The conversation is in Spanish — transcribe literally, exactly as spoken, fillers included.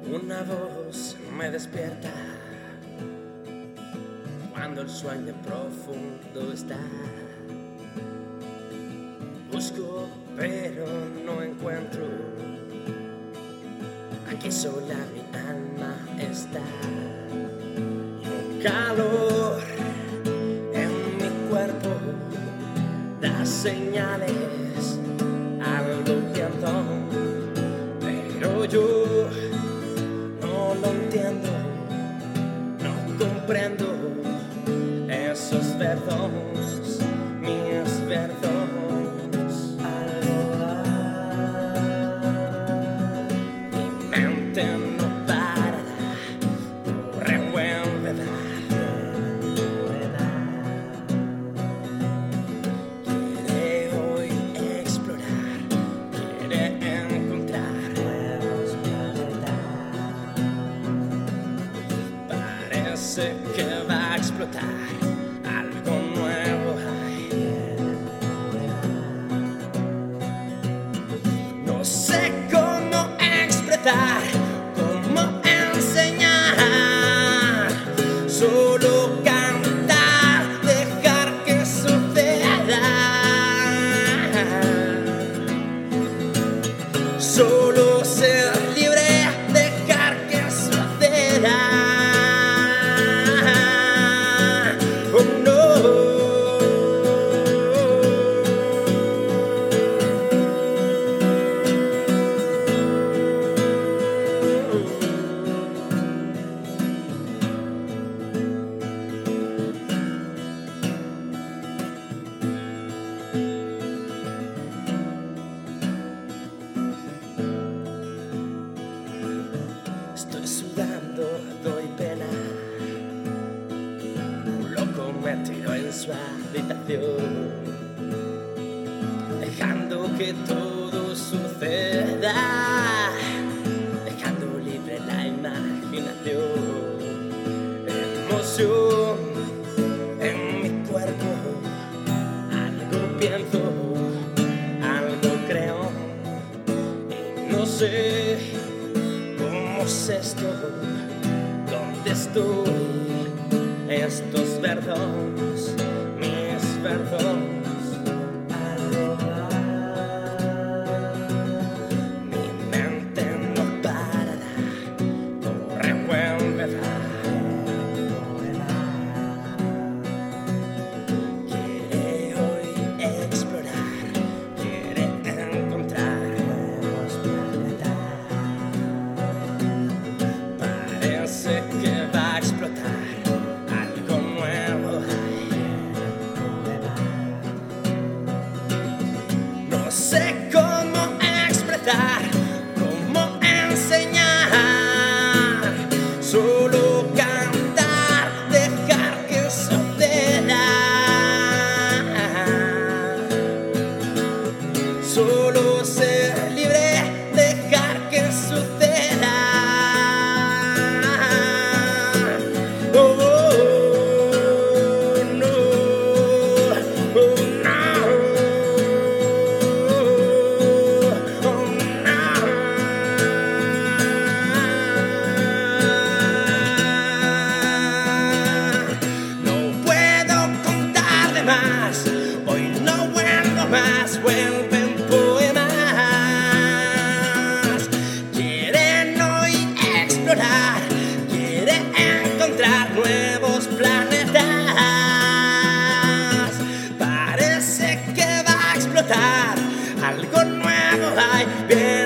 Una voz me despierta cuando el sueño profundo está. Busco pero no encuentro, aquí sola mi alma está. Y un calor en mi cuerpo da señales al viento, pero yo no lo entiendo, no comprendo esos versos, mis versos. Mi mente no para, revuelve, quiere hoy explorar, quiere encontrar nuevos planetas. Parece que va a explotar, algo nuevo hay. No sé cómo expresar, cómo enseñar, solo cantar, dejar que suceda, solo ser libre, dejar que suceda. Oh no. Estoy sudando, doy pena. Un loco me tiró en su habitación, dejando que todo suceda, dejando libre la imaginación. Emoción en mi cuerpo, algo pienso, algo creo, y no sé cómo es esto, dónde estoy, estos versos, mis versos. Mi mente no parará, corre, vuelve, quiere hoy explorar, quiere encontrar nuevos planetas. Parece que va a explotar, algo nuevo hay. No sé cómo expresar, cómo enseñar, solo cantar, dejar que suceda, solo ser libre, dejar que suceda. Oh, no, oh, no, oh, no. No puedo contar de más, hoy no vuelvo más, vuelven poemas. Quieren hoy explorar, quiere encontrar nuevos planetas. Parece que va a explotar, algo nuevo hay. Bien.